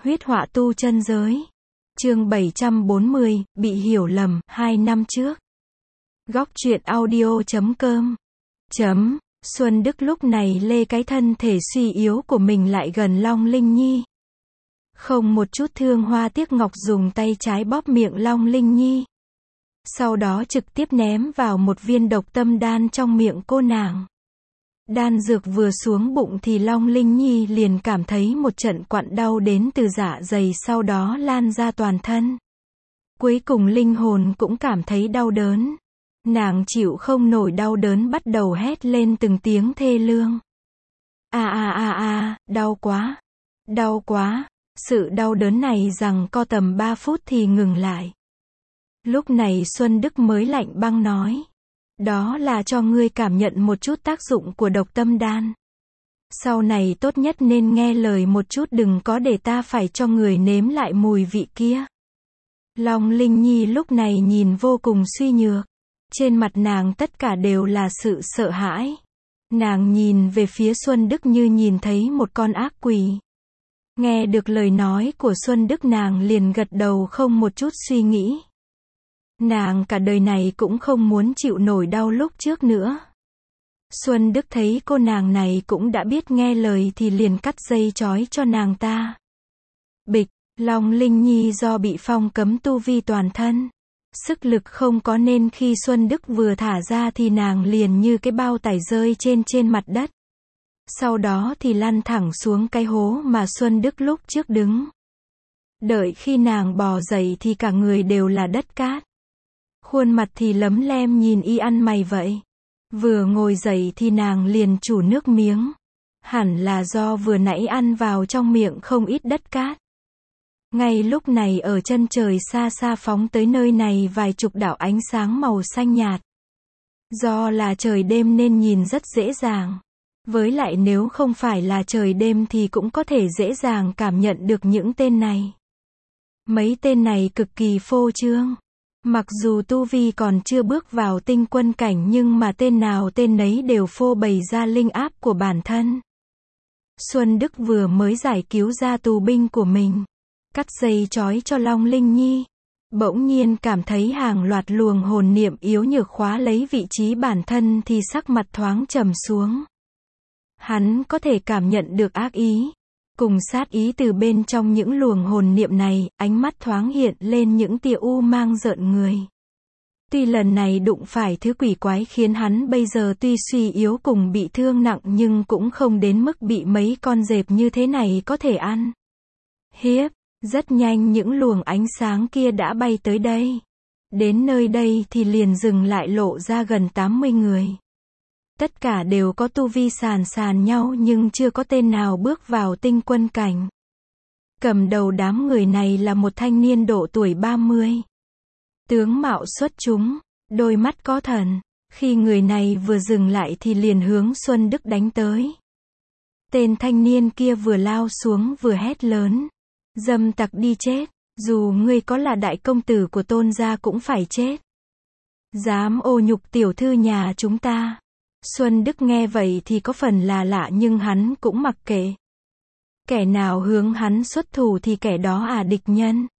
Huyết họa tu chân giới. Chương 740, bị hiểu lầm, 2 năm trước. Góc truyện audio.com. Xuân Đức lúc này lê cái thân thể suy yếu của mình lại gần Long Linh Nhi. Không một chút thương hoa tiếc ngọc dùng tay trái bóp miệng Long Linh Nhi. Sau đó trực tiếp ném vào một viên độc tâm đan trong miệng cô nàng. Đan dược vừa xuống bụng thì Long Linh Nhi liền cảm thấy một trận quặn đau đến từ dạ dày, sau đó lan ra toàn thân. Cuối cùng linh hồn cũng cảm thấy đau đớn. Nàng chịu không nổi đau đớn bắt đầu hét lên từng tiếng thê lương. Đau quá. Đau quá. Sự đau đớn này rằng co tầm 3 phút thì ngừng lại. Lúc này Xuân Đức mới lạnh băng nói. Đó là cho ngươi cảm nhận một chút tác dụng của độc tâm đan. Sau này tốt nhất nên nghe lời một chút, đừng có để ta phải cho người nếm lại mùi vị kia. Long Linh Nhi lúc này nhìn vô cùng suy nhược. Trên mặt nàng tất cả đều là sự sợ hãi. Nàng nhìn về phía Xuân Đức như nhìn thấy một con ác quỷ. Nghe được lời nói của Xuân Đức nàng liền gật đầu không một chút suy nghĩ. Nàng cả đời này cũng không muốn chịu nổi đau lúc trước nữa. Xuân Đức thấy cô nàng này cũng đã biết nghe lời thì liền cắt dây trói cho nàng ta. Bịch, Long Linh Nhi do bị phong cấm tu vi toàn thân. Sức lực không có nên khi Xuân Đức vừa thả ra thì nàng liền như cái bao tải rơi trên mặt đất. Sau đó thì lăn thẳng xuống cái hố mà Xuân Đức lúc trước đứng. Đợi khi nàng bò dậy thì cả người đều là đất cát. Khuôn mặt thì lấm lem nhìn y ăn mày vậy. Vừa ngồi dậy thì nàng liền trủ nước miếng. Hẳn là do vừa nãy ăn vào trong miệng không ít đất cát. Ngay lúc này ở chân trời xa xa phóng tới nơi này vài chục đạo ánh sáng màu xanh nhạt. Do là trời đêm nên nhìn rất dễ dàng. Với lại nếu không phải là trời đêm thì cũng có thể dễ dàng cảm nhận được những tên này. Mấy tên này cực kỳ phô trương. Mặc dù tu vi còn chưa bước vào tinh quân cảnh nhưng mà tên nào tên nấy đều phô bày ra linh áp của bản thân. Xuân Đức vừa mới giải cứu ra tù binh của mình, cắt dây trói cho Long Linh Nhi, bỗng nhiên cảm thấy hàng loạt luồng hồn niệm yếu nhược khóa lấy vị trí bản thân thì sắc mặt thoáng trầm xuống. Hắn có thể cảm nhận được ác ý, cùng sát ý từ bên trong những luồng hồn niệm này, ánh mắt thoáng hiện lên những tia u mang rợn người. Tuy lần này đụng phải thứ quỷ quái khiến hắn bây giờ tuy suy yếu cùng bị thương nặng nhưng cũng không đến mức bị mấy con dẹp như thế này có thể ăn. Hiếp, rất nhanh những luồng ánh sáng kia đã bay tới đây. Đến nơi đây thì liền dừng lại lộ ra gần 80 người. Tất cả đều có tu vi sàn nhau nhưng chưa có tên nào bước vào tinh quân cảnh. Cầm đầu đám người này là một thanh niên độ tuổi 30. Tướng mạo xuất chúng, đôi mắt có thần. Khi người này vừa dừng lại thì liền hướng Xuân Đức đánh tới. Tên thanh niên kia vừa lao xuống vừa hét lớn. Dâm tặc đi chết, dù ngươi có là đại công tử của Tôn gia cũng phải chết. Dám ô nhục tiểu thư nhà chúng ta. Xuân Đức nghe vậy thì có phần là lạ nhưng hắn cũng mặc kệ. Kẻ nào hướng hắn xuất thủ thì kẻ đó địch nhân.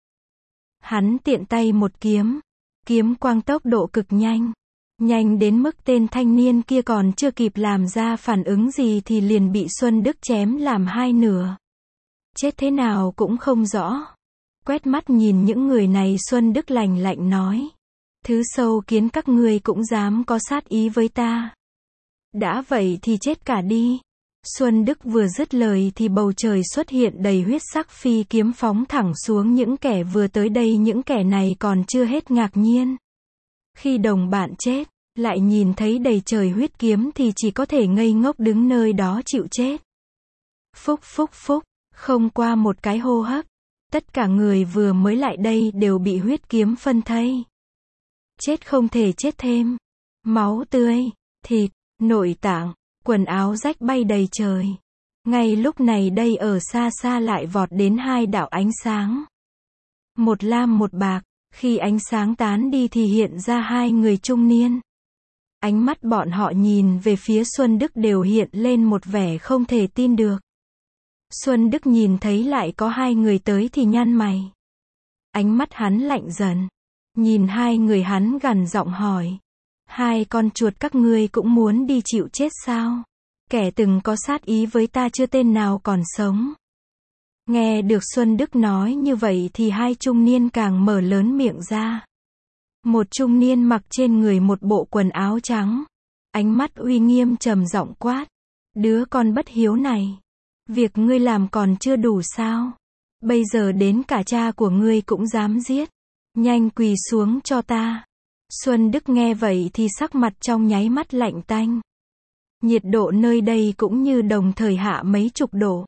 Hắn tiện tay một kiếm. Kiếm quang tốc độ cực nhanh. Nhanh đến mức tên thanh niên kia còn chưa kịp làm ra phản ứng gì thì liền bị Xuân Đức chém làm hai nửa. Chết thế nào cũng không rõ. Quét mắt nhìn những người này Xuân Đức lạnh lạnh nói. Thứ sâu kiến các ngươi cũng dám có sát ý với ta. Đã vậy thì chết cả đi. Xuân Đức vừa dứt lời thì bầu trời xuất hiện đầy huyết sắc phi kiếm phóng thẳng xuống những kẻ vừa tới đây. Những kẻ này còn chưa hết ngạc nhiên. Khi đồng bạn chết, lại nhìn thấy đầy trời huyết kiếm thì chỉ có thể ngây ngốc đứng nơi đó chịu chết. Phúc phúc phúc, không qua một cái hô hấp, tất cả người vừa mới lại đây đều bị huyết kiếm phân thây. Chết không thể chết thêm. Máu tươi, thịt, nội tạng, quần áo rách bay đầy trời. Ngay lúc này đây ở xa xa lại vọt đến hai đạo ánh sáng. Một lam một bạc, khi ánh sáng tán đi thì hiện ra hai người trung niên. Ánh mắt bọn họ nhìn về phía Xuân Đức đều hiện lên một vẻ không thể tin được. Xuân Đức nhìn thấy lại có hai người tới thì nhăn mày. Ánh mắt hắn lạnh dần. Nhìn hai người hắn gằn giọng hỏi. Hai con chuột các ngươi cũng muốn đi chịu chết sao? Kẻ từng có sát ý với ta chưa tên nào còn sống. Nghe được Xuân Đức nói như vậy thì hai trung niên càng mở lớn miệng ra. Một trung niên mặc trên người một bộ quần áo trắng. Ánh mắt uy nghiêm trầm giọng quát. Đứa con bất hiếu này. Việc ngươi làm còn chưa đủ sao? Bây giờ đến cả cha của ngươi cũng dám giết. Nhanh quỳ xuống cho ta. Xuân Đức nghe vậy thì sắc mặt trong nháy mắt lạnh tanh. Nhiệt độ nơi đây cũng như đồng thời hạ mấy chục độ.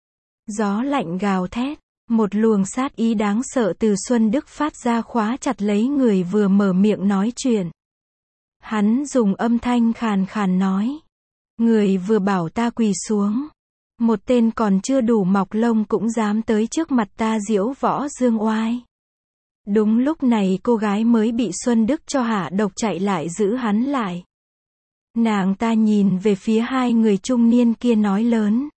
Gió lạnh gào thét. Một luồng sát ý đáng sợ từ Xuân Đức phát ra khóa chặt lấy người vừa mở miệng nói chuyện. Hắn dùng âm thanh khàn khàn nói. Người vừa bảo ta quỳ xuống. Một tên còn chưa đủ mọc lông cũng dám tới trước mặt ta diễu võ dương oai. Đúng lúc này cô gái mới bị Xuân Đức cho hạ độc chạy lại giữ hắn lại. Nàng ta nhìn về phía hai người trung niên kia nói lớn.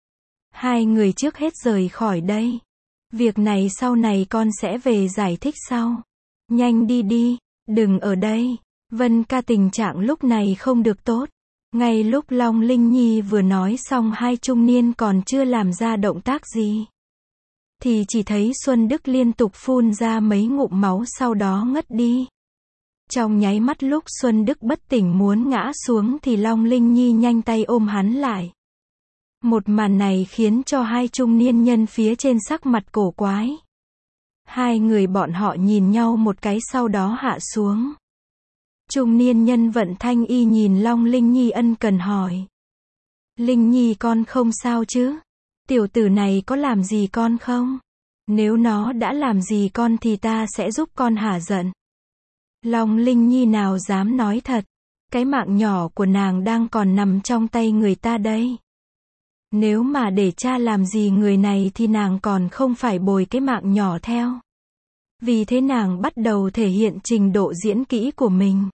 Hai người trước hết rời khỏi đây. Việc này sau này con sẽ về giải thích sau. Nhanh đi đi, đừng ở đây. Vân ca tình trạng lúc này không được tốt. Ngay lúc Long Linh Nhi vừa nói xong hai trung niên còn chưa làm ra động tác gì. Thì chỉ thấy Xuân Đức liên tục phun ra mấy ngụm máu sau đó ngất đi. Trong nháy mắt lúc Xuân Đức bất tỉnh muốn ngã xuống thì Long Linh Nhi nhanh tay ôm hắn lại. Một màn này khiến cho hai trung niên nhân phía trên sắc mặt cổ quái. Hai người bọn họ nhìn nhau một cái sau đó hạ xuống. Trung niên nhân Vận Thanh Y nhìn Long Linh Nhi ân cần hỏi. Linh Nhi con không sao chứ? Tiểu tử này có làm gì con không? Nếu nó đã làm gì con thì ta sẽ giúp con hả giận. Long Linh Nhi nào dám nói thật. Cái mạng nhỏ của nàng đang còn nằm trong tay người ta đây. Nếu mà để cha làm gì người này thì nàng còn không phải bồi cái mạng nhỏ theo. Vì thế nàng bắt đầu thể hiện trình độ diễn kỹ của mình.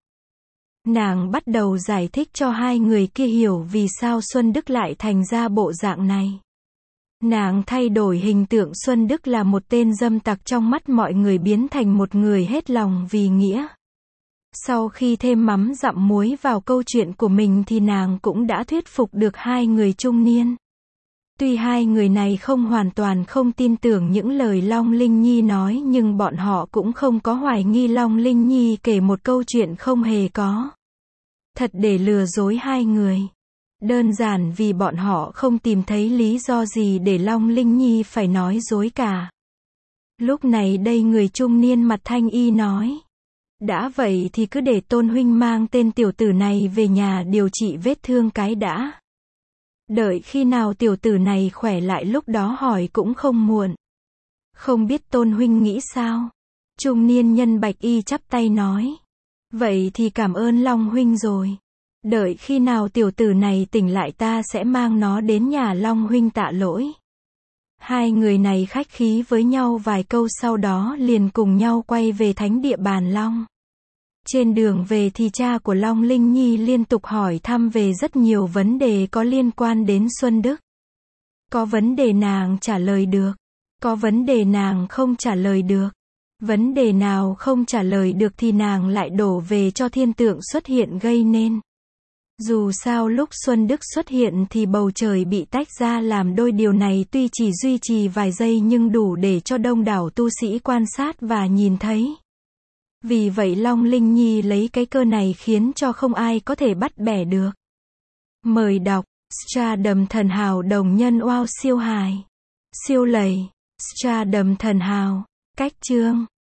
Nàng bắt đầu giải thích cho hai người kia hiểu vì sao Xuân Đức lại thành ra bộ dạng này. Nàng thay đổi hình tượng Xuân Đức là một tên dâm tặc trong mắt mọi người biến thành một người hết lòng vì nghĩa. Sau khi thêm mắm dặm muối vào câu chuyện của mình thì nàng cũng đã thuyết phục được hai người trung niên. Tuy hai người này không hoàn toàn không tin tưởng những lời Long Linh Nhi nói nhưng bọn họ cũng không có hoài nghi Long Linh Nhi kể một câu chuyện không hề có thật để lừa dối hai người. Đơn giản vì bọn họ không tìm thấy lý do gì để Long Linh Nhi phải nói dối cả. Lúc này đây người trung niên mặt thanh y nói. Đã vậy thì cứ để Tôn huynh mang tên tiểu tử này về nhà điều trị vết thương cái đã. Đợi khi nào tiểu tử này khỏe lại lúc đó hỏi cũng không muộn. Không biết Tôn huynh nghĩ sao? Trung niên nhân bạch y chắp tay nói. Vậy thì cảm ơn Long huynh rồi. Đợi khi nào tiểu tử này tỉnh lại ta sẽ mang nó đến nhà Long huynh tạ lỗi. Hai người này khách khí với nhau vài câu sau đó liền cùng nhau quay về thánh địa Bàn Long. Trên đường về thì cha của Long Linh Nhi liên tục hỏi thăm về rất nhiều vấn đề có liên quan đến Xuân Đức. Có vấn đề nàng trả lời được. Có vấn đề nàng không trả lời được. Vấn đề nào không trả lời được thì nàng lại đổ về cho thiên tượng xuất hiện gây nên. Dù sao lúc Xuân Đức xuất hiện thì bầu trời bị tách ra làm đôi, điều này tuy chỉ duy trì vài giây nhưng đủ để cho đông đảo tu sĩ quan sát và nhìn thấy. Vì vậy Long Linh Nhi lấy cái cơ này khiến cho không ai có thể bắt bẻ được. Mời đọc Stardom thần hào đồng nhân wow siêu hài. Siêu lầy. Stardom thần hào. Cách chương